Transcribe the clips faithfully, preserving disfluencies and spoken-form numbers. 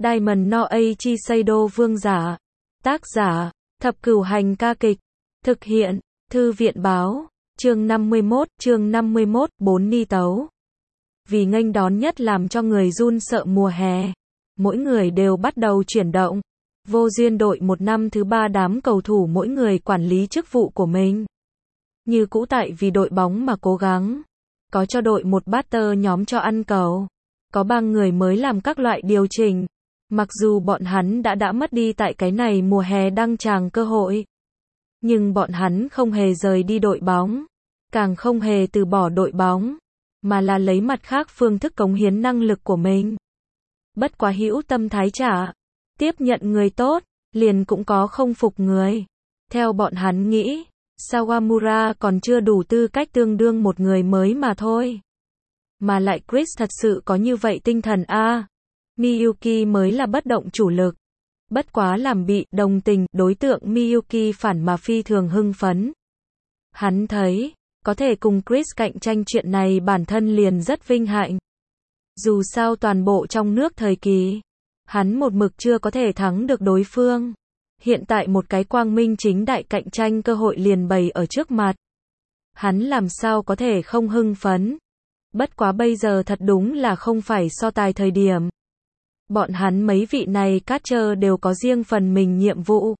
Diamond no Eiichi Seido vương giả. Tác giả, Thập Cửu Hành ca kịch. Thực hiện, Thư viện báo. Chương năm mươi mốt, chương năm mươi mốt, bốn ni tấu. Vì nghênh đón nhất làm cho người run sợ mùa hè, mỗi người đều bắt đầu chuyển động. Vô duyên đội một năm thứ ba đám cầu thủ mỗi người quản lý chức vụ của mình. Như cũ tại vì đội bóng mà cố gắng. Có cho đội một batter nhóm cho ăn cầu. Có ba người mới làm các loại điều chỉnh. Mặc dù bọn hắn đã đã mất đi tại cái này mùa hè đăng tràng cơ hội. Nhưng bọn hắn không hề rời đi đội bóng. Càng không hề từ bỏ đội bóng. Mà là lấy mặt khác phương thức cống hiến năng lực của mình. Bất quá hữu tâm thái trả. Tiếp nhận người tốt, liền cũng có không phục người. Theo bọn hắn nghĩ, Sawamura còn chưa đủ tư cách tương đương một người mới mà thôi. Mà lại Chris thật sự có như vậy tinh thần a à. Miyuki mới là bất động chủ lực. Bất quá làm bị đồng tình đối tượng Miyuki phản mà phi thường hưng phấn. Hắn thấy, có thể cùng Chris cạnh tranh chuyện này bản thân liền rất vinh hạnh. Dù sao toàn bộ trong nước thời kỳ, hắn một mực chưa có thể thắng được đối phương. Hiện tại một cái quang minh chính đại cạnh tranh cơ hội liền bày ở trước mặt. Hắn làm sao có thể không hưng phấn. Bất quá bây giờ thật đúng là không phải so tài thời điểm. Bọn hắn mấy vị này catcher đều có riêng phần mình nhiệm vụ.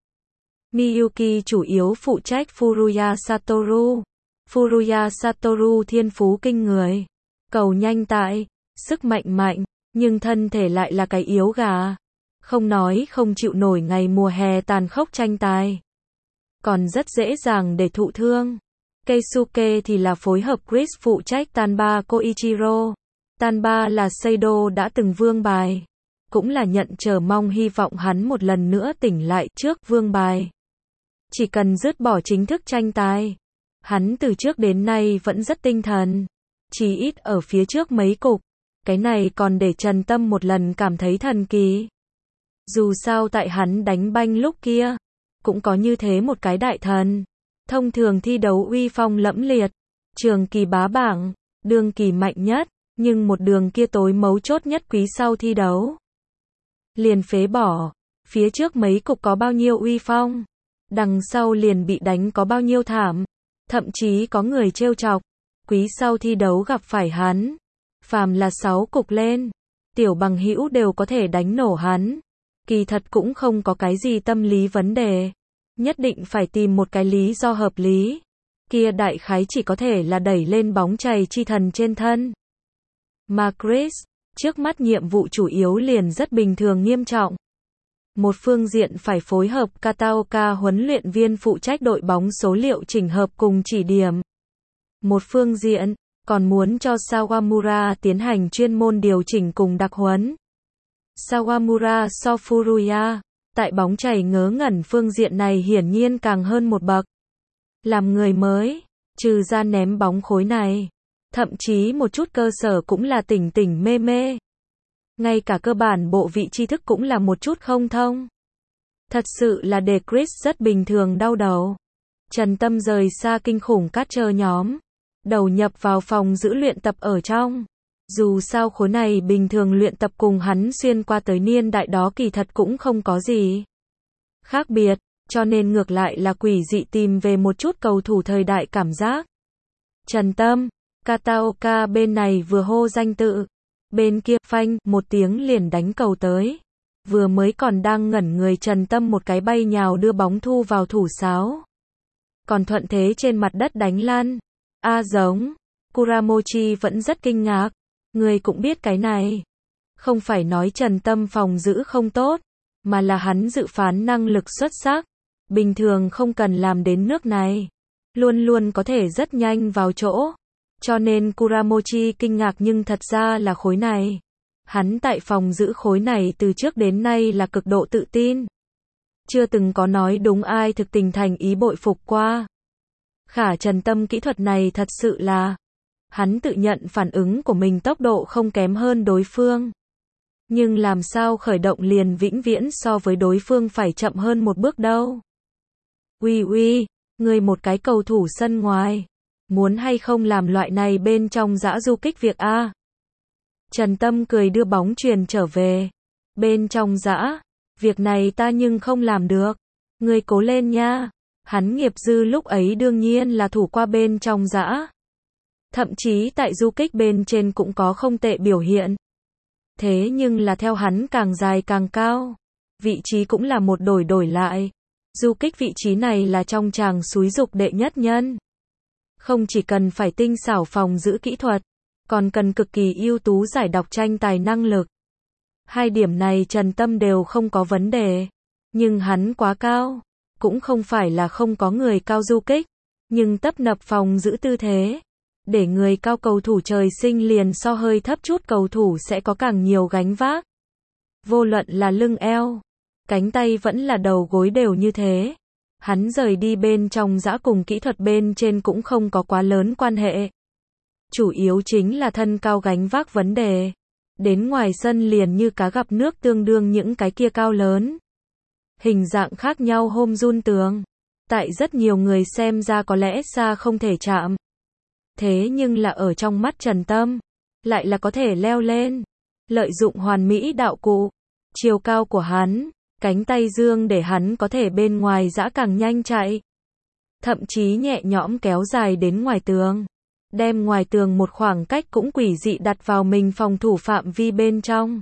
Miyuki chủ yếu phụ trách Furuya Satoru. Furuya Satoru thiên phú kinh người. Cầu nhanh tại, sức mạnh mạnh, nhưng thân thể lại là cái yếu gà. Không nói không chịu nổi ngày mùa hè tàn khốc tranh tài. Còn rất dễ dàng để thụ thương. Keisuke thì là phối hợp Chris phụ trách Tanba Koichiro. Tanba là Seido đã từng vương bài. Cũng là nhận chờ mong hy vọng hắn một lần nữa tỉnh lại trước vương bài. Chỉ cần dứt bỏ chính thức tranh tài. Hắn từ trước đến nay vẫn rất tinh thần. Chỉ ít ở phía trước mấy cục. Cái này còn để Trần Tâm một lần cảm thấy thần kỳ. Dù sao tại hắn đánh banh lúc kia. Cũng có như thế một cái đại thần. Thông thường thi đấu uy phong lẫm liệt. Trường kỳ bá bảng. Đường kỳ mạnh nhất. Nhưng một đường kia tối mấu chốt nhất quý sau thi đấu. Liền phế bỏ. Phía trước mấy cục có bao nhiêu uy phong. Đằng sau liền bị đánh có bao nhiêu thảm. Thậm chí có người trêu chọc. Quý sau thi đấu gặp phải hắn. Phàm là sáu cục lên. Tiểu bằng hữu đều có thể đánh nổ hắn. Kỳ thật cũng không có cái gì tâm lý vấn đề. Nhất định phải tìm một cái lý do hợp lý. Kia đại khái chỉ có thể là đẩy lên bóng chày chi thần trên thân. Mà Chris, trước mắt nhiệm vụ chủ yếu liền rất bình thường nghiêm trọng. Một phương diện phải phối hợp Kataoka huấn luyện viên phụ trách đội bóng số liệu chỉnh hợp cùng chỉ điểm. Một phương diện, còn muốn cho Sawamura tiến hành chuyên môn điều chỉnh cùng đặc huấn. Sawamura so Furuya, tại bóng chày ngớ ngẩn phương diện này hiển nhiên càng hơn một bậc. Làm người mới, trừ ra ném bóng khối này, thậm chí một chút cơ sở cũng là tỉnh tỉnh mê mê. Ngay cả cơ bản bộ vị tri thức cũng là một chút không thông. Thật sự là để Chris rất bình thường đau đầu. Trần Tâm rời xa kinh khủng catcher nhóm. Đầu nhập vào phòng giữ luyện tập ở trong. Dù sao khối này bình thường luyện tập cùng hắn xuyên qua tới niên đại đó kỳ thật cũng không có gì khác biệt, cho nên ngược lại là quỷ dị tìm về một chút cầu thủ thời đại cảm giác. Trần Tâm, Kataoka bên này vừa hô danh tự. Bên kia phanh, một tiếng liền đánh cầu tới. Vừa mới còn đang ngẩn người Trần Tâm một cái bay nhào đưa bóng thu vào thủ sáo. Còn thuận thế trên mặt đất đánh lăn. A à, giống. Kuramochi vẫn rất kinh ngạc. Người cũng biết cái này. Không phải nói Trần Tâm phòng giữ không tốt. Mà là hắn dự phán năng lực xuất sắc. Bình thường không cần làm đến nước này. Luôn luôn có thể rất nhanh vào chỗ. Cho nên Kuramochi kinh ngạc nhưng thật ra là khối này. Hắn tại phòng giữ khối này từ trước đến nay là cực độ tự tin. Chưa từng có nói đúng ai thực tình thành ý bội phục qua. Khả Trần Tâm kỹ thuật này thật sự là. Hắn tự nhận phản ứng của mình tốc độ không kém hơn đối phương. Nhưng làm sao khởi động liền vĩnh viễn so với đối phương phải chậm hơn một bước đâu. Uy uy, người một cái cầu thủ sân ngoài. Muốn hay không làm loại này bên trong dã du kích việc a? Trần Tâm cười đưa bóng truyền trở về. Bên trong dã, việc này ta nhưng không làm được. Ngươi cố lên nha. Hắn nghiệp dư lúc ấy đương nhiên là thủ qua bên trong dã. Thậm chí tại du kích bên trên cũng có không tệ biểu hiện. Thế nhưng là theo hắn càng dài càng cao. Vị trí cũng là một đổi đổi lại. Du kích vị trí này là trong tràng xúi dục đệ nhất nhân. Không chỉ cần phải tinh xảo phòng giữ kỹ thuật, còn cần cực kỳ ưu tú giải đọc tranh tài năng lực. Hai điểm này Trần Tâm đều không có vấn đề. Nhưng hắn quá cao. Cũng không phải là không có người cao du kích. Nhưng tấp nập phòng giữ tư thế. Để người cao cầu thủ trời sinh liền so hơi thấp chút cầu thủ sẽ có càng nhiều gánh vác. Vô luận là lưng eo, cánh tay vẫn là đầu gối đều như thế. Hắn rời đi bên trong dã cùng kỹ thuật bên trên cũng không có quá lớn quan hệ. Chủ yếu chính là thân cao gánh vác vấn đề. Đến ngoài sân liền như cá gặp nước tương đương những cái kia cao lớn. Hình dạng khác nhau hôm run tường. Tại rất nhiều người xem ra có lẽ xa không thể chạm. Thế nhưng là ở trong mắt Trần Tâm, lại là có thể leo lên. Lợi dụng hoàn mỹ đạo cụ, chiều cao của hắn, cánh tay dương để hắn có thể bên ngoài dã càng nhanh chạy. Thậm chí nhẹ nhõm kéo dài đến ngoài tường. Đem ngoài tường một khoảng cách cũng quỷ dị đặt vào mình phòng thủ phạm vi bên trong.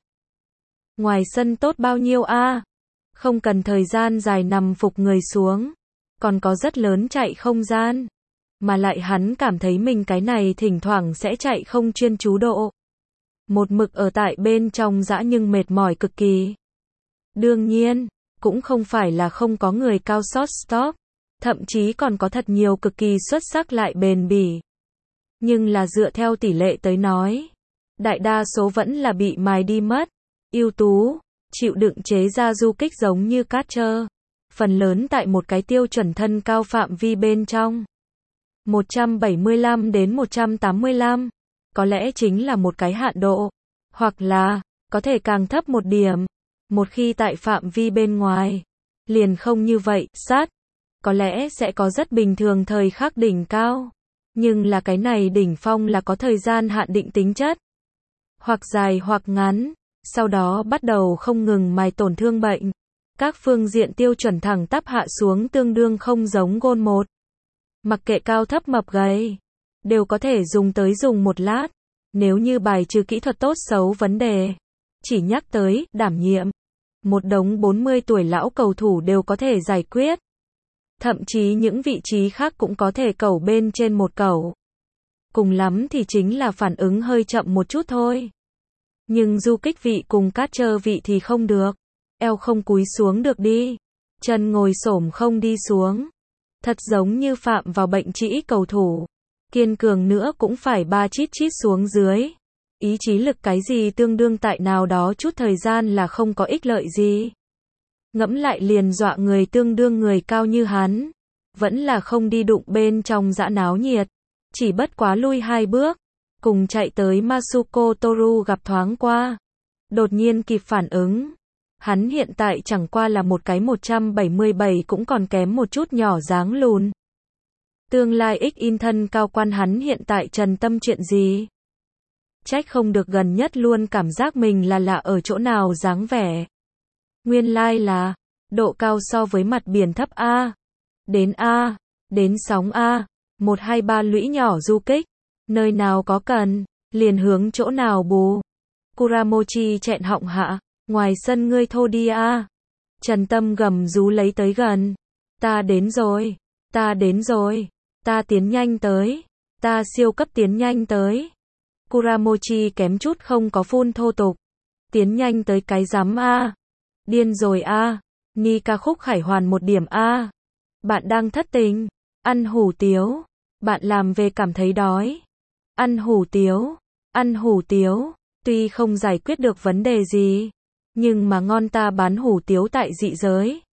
Ngoài sân tốt bao nhiêu a? Không cần thời gian dài nằm phục người xuống. Còn có rất lớn chạy không gian. Mà lại hắn cảm thấy mình cái này thỉnh thoảng sẽ chạy không chuyên chú độ. Một mực ở tại bên trong dã nhưng mệt mỏi cực kỳ. Đương nhiên, cũng không phải là không có người cao shortstop. Thậm chí còn có thật nhiều cực kỳ xuất sắc lại bền bỉ. Nhưng là dựa theo tỷ lệ tới nói. Đại đa số vẫn là bị mài đi mất. Ưu tú, chịu đựng chế ra du kích giống như Catcher. Phần lớn tại một cái tiêu chuẩn thân cao phạm vi bên trong. một trăm bảy mươi lăm đến một trăm tám mươi lăm. Có lẽ chính là một cái hạn độ. Hoặc là, có thể càng thấp một điểm. Một khi tại phạm vi bên ngoài. Liền không như vậy, sát. Có lẽ sẽ có rất bình thường thời khắc đỉnh cao. Nhưng là cái này đỉnh phong là có thời gian hạn định tính chất. Hoặc dài hoặc ngắn. Sau đó bắt đầu không ngừng mài tổn thương bệnh. Các phương diện tiêu chuẩn thẳng tắp hạ xuống tương đương không giống gôn một. Mặc kệ cao thấp mập gầy, đều có thể dùng tới dùng một lát. Nếu như bài trừ kỹ thuật tốt xấu vấn đề, chỉ nhắc tới, đảm nhiệm. Một đống bốn mươi tuổi lão cầu thủ đều có thể giải quyết. Thậm chí những vị trí khác cũng có thể cầu bên trên một cầu. Cùng lắm thì chính là phản ứng hơi chậm một chút thôi. Nhưng du kích vị cùng Catcher vị thì không được. Eo không cúi xuống được đi. Chân ngồi xổm không đi xuống. Thật giống như phạm vào bệnh trĩ cầu thủ. Kiên cường nữa cũng phải ba chít chít xuống dưới. Ý chí lực cái gì tương đương tại nào đó chút thời gian là không có ích lợi gì. Ngẫm lại liền dọa người tương đương người cao như hắn. Vẫn là không đi đụng bên trong dã náo nhiệt. Chỉ bất quá lui hai bước. Cùng chạy tới Masuko Toru gặp thoáng qua. Đột nhiên kịp phản ứng. Hắn hiện tại chẳng qua là một cái một trăm bảy mươi bảy cũng còn kém một chút nhỏ dáng lùn. Tương lai X in thân cao quan hắn hiện tại Trần Tâm chuyện gì? Trách không được gần nhất luôn cảm giác mình là lạ ở chỗ nào dáng vẻ. Nguyên lai là, độ cao so với mặt biển thấp A. Đến A, đến sóng A, một hai ba lũy nhỏ du kích. Nơi nào có cần, liền hướng chỗ nào bù. Kuramochi chẹn họng hạ, ngoài sân ngươi thô đi a. Trần Tâm gầm rú lấy tới gần. Ta đến rồi, ta đến rồi, ta tiến nhanh tới, ta siêu cấp tiến nhanh tới. Kuramochi kém chút không có phun thô tục. Tiến nhanh tới cái rắm a. Điên rồi a. Ni ca khúc khải hoàn một điểm a. Bạn đang thất tình, ăn hủ tiếu, bạn làm về cảm thấy đói. Ăn hủ tiếu, ăn hủ tiếu, tuy không giải quyết được vấn đề gì, nhưng mà ngon ta bán hủ tiếu tại dị giới.